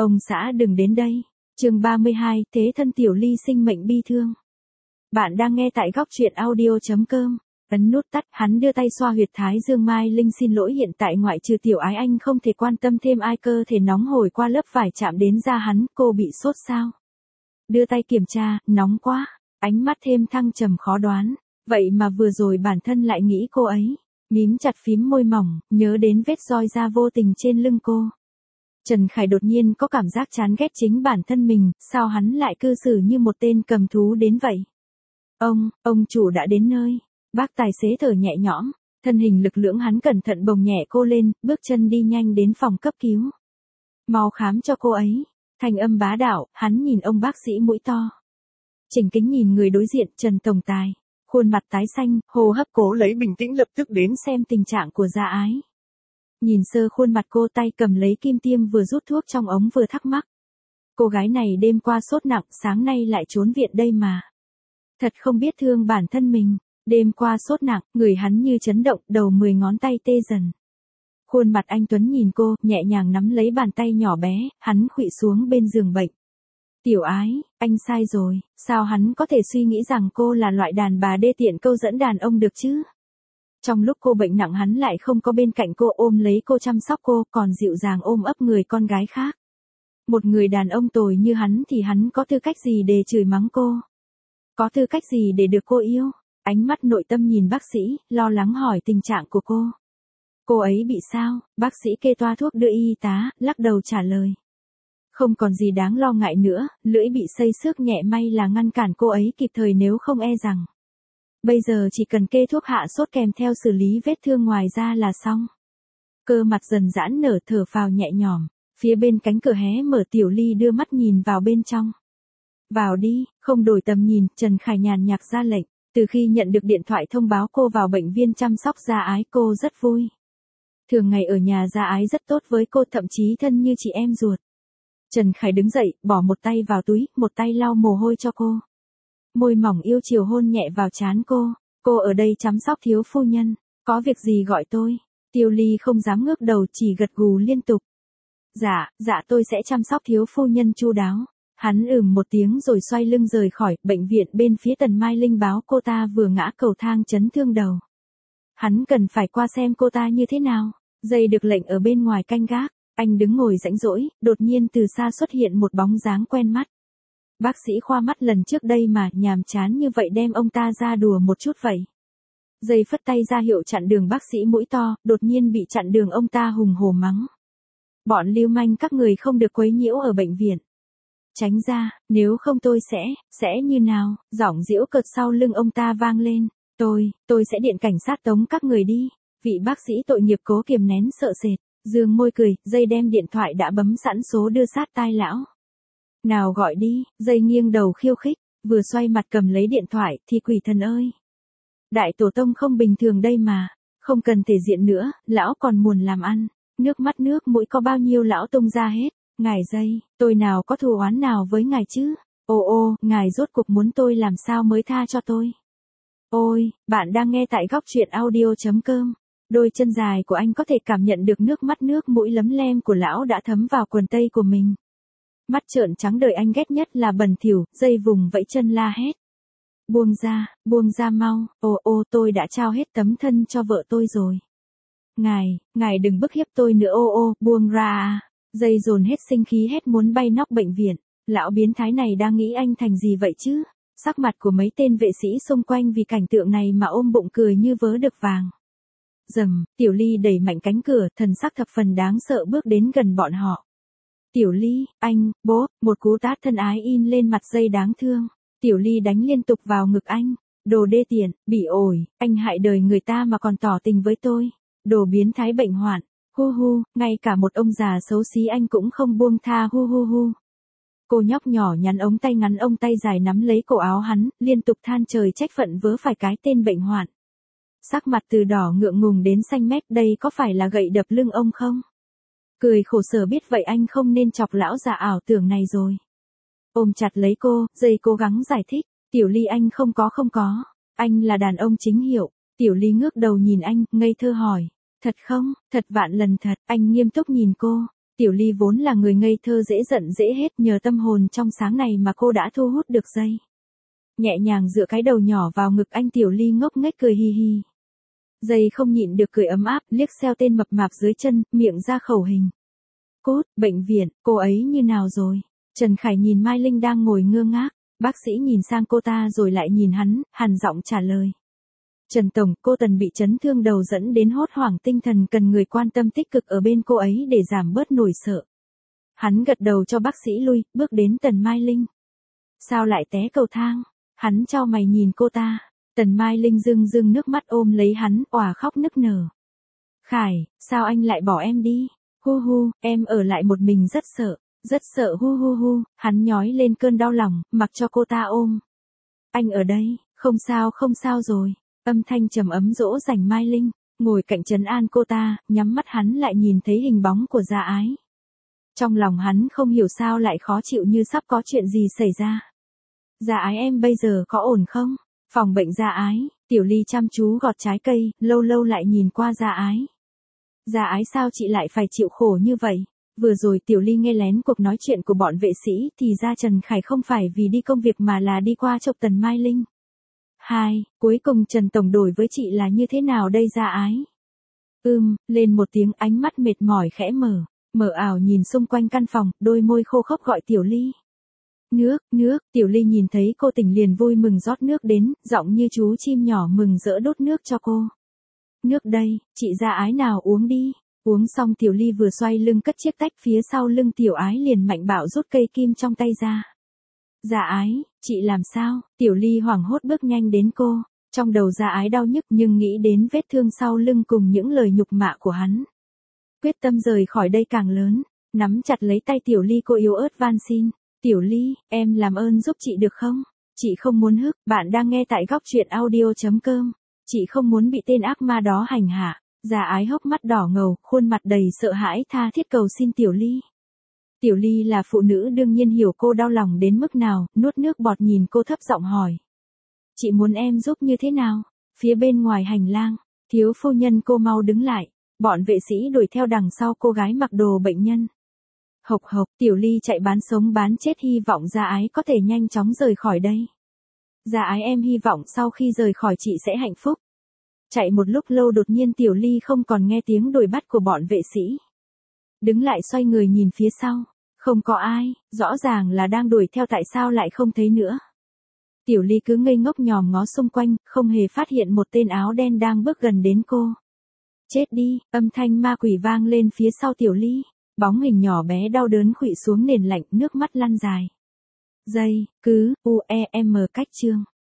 Ông xã đừng đến đây. Chương 32, thế thân Tiểu Ly sinh mệnh bi thương. Bạn đang nghe tại góc truyện audio.com. Ấn nút tắt, hắn đưa tay xoa huyệt thái dương. Mai Linh xin lỗi, hiện tại ngoại trừ Tiểu Ái anh không thể quan tâm thêm ai. Cơ thể nóng hổi qua lớp vải chạm đến da hắn. Cô bị sốt sao? Đưa tay kiểm tra, nóng quá. Ánh mắt thêm thăng trầm khó đoán. Vậy mà vừa rồi bản thân lại nghĩ cô ấy. Mím chặt phím môi mỏng, nhớ đến vết roi da vô tình trên lưng cô. Trần Khải đột nhiên có cảm giác chán ghét chính bản thân mình, sao hắn lại cư xử như một tên cầm thú đến vậy? Ông chủ đã đến nơi. Bác tài xế thở nhẹ nhõm, thân hình lực lưỡng hắn cẩn thận bồng nhẹ cô lên, bước chân đi nhanh đến phòng cấp cứu. Mau khám cho cô ấy. Thanh âm bá đạo, hắn nhìn ông bác sĩ mũi to. Chỉnh kính nhìn người đối diện, Trần Tổng Tài. Khuôn mặt tái xanh, hô hấp cố lấy bình tĩnh, lập tức đến xem tình trạng của Gia Ái. Nhìn sơ khuôn mặt cô, tay cầm lấy kim tiêm vừa rút thuốc trong ống vừa thắc mắc. Cô gái này đêm qua sốt nặng, sáng nay lại trốn viện đây mà. Thật không biết thương bản thân mình, đêm qua sốt nặng, người hắn như chấn động, đầu 10 ngón tay tê dần. Khuôn mặt anh Tuấn nhìn cô, nhẹ nhàng nắm lấy bàn tay nhỏ bé, hắn khuỵu xuống bên giường bệnh. Tiểu Ái, anh sai rồi, sao hắn có thể suy nghĩ rằng cô là loại đàn bà đê tiện câu dẫn đàn ông được chứ? Trong lúc cô bệnh nặng hắn lại không có bên cạnh cô, ôm lấy cô chăm sóc cô, còn dịu dàng ôm ấp người con gái khác. Một người đàn ông tồi như hắn thì hắn có tư cách gì để chửi mắng cô? Có tư cách gì để được cô yêu? Ánh mắt nội tâm nhìn bác sĩ, lo lắng hỏi tình trạng của cô. Cô ấy bị sao? Bác sĩ kê toa thuốc đưa y tá, lắc đầu trả lời. Không còn gì đáng lo ngại nữa, lưỡi bị xây xước nhẹ, may là ngăn cản cô ấy kịp thời, nếu không e rằng. Bây giờ chỉ cần kê thuốc hạ sốt kèm theo xử lý vết thương ngoài da là xong. Cơ mặt dần giãn nở, thở phào nhẹ nhõm, phía bên cánh cửa hé mở, Tiểu Ly đưa mắt nhìn vào bên trong. Vào đi, không đổi tầm nhìn, Trần Khải nhàn nhạt ra lệnh. Từ khi nhận được điện thoại thông báo cô vào bệnh viện chăm sóc Gia Ái, cô rất vui. Thường ngày ở nhà Gia Ái rất tốt với cô, thậm chí thân như chị em ruột. Trần Khải đứng dậy, bỏ một tay vào túi, một tay lau mồ hôi cho cô. Môi mỏng yêu chiều hôn nhẹ vào trán cô. Cô ở đây chăm sóc thiếu phu nhân, có việc gì gọi tôi. Tiểu Ly không dám ngước đầu, chỉ gật gù liên tục. Dạ tôi sẽ chăm sóc thiếu phu nhân chu đáo. Hắn một tiếng rồi xoay lưng rời khỏi bệnh viện. Bên phía Tần Mai Linh báo cô ta vừa ngã cầu thang chấn thương đầu. Hắn cần phải qua xem cô ta như thế nào. Dây được lệnh ở bên ngoài canh gác. Anh đứng ngồi rãnh rỗi, đột nhiên từ xa xuất hiện một bóng dáng quen mắt. Bác sĩ khoa mắt lần trước đây mà, nhàm chán như vậy đem ông ta ra đùa một chút vậy. Dây phất tay ra hiệu chặn đường bác sĩ mũi to, đột nhiên bị chặn đường, ông ta hùng hổ mắng. Bọn lưu manh các người không được quấy nhiễu ở bệnh viện. Tránh ra, nếu không tôi sẽ như nào, giọng giễu cợt sau lưng ông ta vang lên. Tôi sẽ điện cảnh sát tống các người đi. Vị bác sĩ tội nghiệp cố kiềm nén sợ sệt, dương môi cười, Dây đem điện thoại đã bấm sẵn số đưa sát tai lão. Nào gọi đi, Dây nghiêng đầu khiêu khích, vừa xoay mặt cầm lấy điện thoại thì quỷ thần ơi. Đại tổ tông không bình thường đây mà, không cần thể diện nữa, lão còn muốn làm ăn, nước mắt nước mũi có bao nhiêu lão tung ra hết. Ngài Dây, tôi nào có thù oán nào với ngài chứ? Ô, ngài rốt cuộc muốn tôi làm sao mới tha cho tôi? Ôi, bạn đang nghe tại góc truyện audio.com. Đôi chân dài của anh có thể cảm nhận được nước mắt nước mũi lấm lem của lão đã thấm vào quần tây của mình. Mắt trợn trắng, đời anh ghét nhất là bẩn thỉu. Dây vùng vẫy chân la hét. Buông ra mau, ô tôi đã trao hết tấm thân cho vợ tôi rồi. Ngài đừng bức hiếp tôi nữa, ô buông ra à. Dây dồn hết sinh khí hét muốn bay nóc bệnh viện. Lão biến thái này đang nghĩ anh thành gì vậy chứ? Sắc mặt của mấy tên vệ sĩ xung quanh vì cảnh tượng này mà ôm bụng cười như vớ được vàng. Rầm, Tiểu Ly đẩy mạnh cánh cửa, thần sắc thập phần đáng sợ bước đến gần bọn họ. Tiểu Ly, anh, bố, một cú tát thân ái in lên mặt Dây đáng thương. Tiểu Ly đánh liên tục vào ngực anh. Đồ đê tiện, bị ổi, anh hại đời người ta mà còn tỏ tình với tôi. Đồ biến thái bệnh hoạn. Hu, ngay cả một ông già xấu xí anh cũng không buông tha, hu. Cô nhóc nhỏ nhắn ống tay ngắn, ông tay dài nắm lấy cổ áo hắn, liên tục than trời trách phận vớ phải cái tên bệnh hoạn. Sắc mặt từ đỏ ngượng ngùng đến xanh mét, đây có phải là gậy đập lưng ông không? Cười khổ sở, biết vậy anh không nên chọc lão già ảo tưởng này rồi. Ôm chặt lấy cô, Dây cố gắng giải thích. Tiểu Ly anh không có. Anh là đàn ông chính hiệu. Tiểu Ly ngước đầu nhìn anh, ngây thơ hỏi. Thật không? Thật vạn lần thật. Anh nghiêm túc nhìn cô. Tiểu Ly vốn là người ngây thơ dễ giận dễ hết, nhờ tâm hồn trong sáng này mà cô đã thu hút được Dây. Nhẹ nhàng dựa cái đầu nhỏ vào ngực anh, Tiểu Ly ngốc nghếch cười hi hi. Dây không nhịn được cười ấm áp, liếc xeo tên mập mạp dưới chân, miệng ra khẩu hình. Cốt, bệnh viện, cô ấy như nào rồi? Trần Khải nhìn Mai Linh đang ngồi ngơ ngác, bác sĩ nhìn sang cô ta rồi lại nhìn hắn, hằn giọng trả lời. Trần Tổng, cô Tần bị chấn thương đầu dẫn đến hốt hoảng tinh thần, cần người quan tâm tích cực ở bên cô ấy để giảm bớt nỗi sợ. Hắn gật đầu cho bác sĩ lui, bước đến Tần Mai Linh. Sao lại té cầu thang? Hắn chau mày nhìn cô ta. Tần Mai Linh rưng rưng nước mắt ôm lấy hắn, òa khóc nức nở. Khải, sao anh lại bỏ em đi? Hu hu, em ở lại một mình rất sợ hu hu hu, hắn nhói lên cơn đau lòng, mặc cho cô ta ôm. Anh ở đây, không sao rồi. Âm thanh trầm ấm dỗ dành Mai Linh, ngồi cạnh trấn an cô ta, nhắm mắt hắn lại nhìn thấy hình bóng của Gia Ái. Trong lòng hắn không hiểu sao lại khó chịu, như sắp có chuyện gì xảy ra. Gia Ái, em bây giờ có ổn không? Phòng bệnh Gia Ái, Tiểu Ly chăm chú gọt trái cây, lâu lâu lại nhìn qua Gia Ái. Gia Ái, sao chị lại phải chịu khổ như vậy? Vừa rồi Tiểu Ly nghe lén cuộc nói chuyện của bọn vệ sĩ, thì ra Trần Khải không phải vì đi công việc mà là đi qua chọc Tần Mai Linh. Cuối cùng Trần Tổng đổi với chị là như thế nào đây Gia Ái? Lên một tiếng, ánh mắt mệt mỏi khẽ mở ảo nhìn xung quanh căn phòng, đôi môi khô khốc gọi Tiểu Ly. Nước, Tiểu Ly nhìn thấy cô tỉnh liền vui mừng rót nước đến, giọng như chú chim nhỏ mừng rỡ đốt nước cho cô. Nước đây, chị Gia Ái nào uống đi. Uống xong Tiểu Ly vừa xoay lưng cất chiếc tách, phía sau lưng Tiểu Ái liền mạnh bạo rút cây kim trong tay ra. Gia Ái, chị làm sao? Tiểu Ly hoảng hốt bước nhanh đến cô. Trong đầu Gia Ái đau nhức nhưng nghĩ đến vết thương sau lưng cùng những lời nhục mạ của hắn. Quyết tâm rời khỏi đây càng lớn, nắm chặt lấy tay Tiểu Ly, cô yếu ớt van xin. Tiểu Ly, em làm ơn giúp chị được không? Chị không muốn hức, bạn đang nghe tại góc truyện audio.com. Chị không muốn bị tên ác ma đó hành hạ. Gia Ái hốc mắt đỏ ngầu, khuôn mặt đầy sợ hãi tha thiết cầu xin Tiểu Ly. Tiểu Ly là phụ nữ đương nhiên hiểu cô đau lòng đến mức nào, nuốt nước bọt nhìn cô thấp giọng hỏi. Chị muốn em giúp như thế nào? Phía bên ngoài hành lang, thiếu phu nhân, cô mau đứng lại. Bọn vệ sĩ đuổi theo đằng sau cô gái mặc đồ bệnh nhân. Hộc hộc, Tiểu Ly chạy bán sống bán chết, hy vọng Gia Ái có thể nhanh chóng rời khỏi đây. Gia Ái, em hy vọng sau khi rời khỏi chị sẽ hạnh phúc. Chạy một lúc lâu đột nhiên Tiểu Ly không còn nghe tiếng đuổi bắt của bọn vệ sĩ. Đứng lại xoay người nhìn phía sau. Không có ai, rõ ràng là đang đuổi theo, tại sao lại không thấy nữa. Tiểu Ly cứ ngây ngốc nhòm ngó xung quanh, không hề phát hiện một tên áo đen đang bước gần đến cô. Chết đi, âm thanh ma quỷ vang lên phía sau Tiểu Ly. Bóng hình nhỏ bé đau đớn khuỵu xuống nền lạnh, nước mắt lăn dài. Dây, cách chương.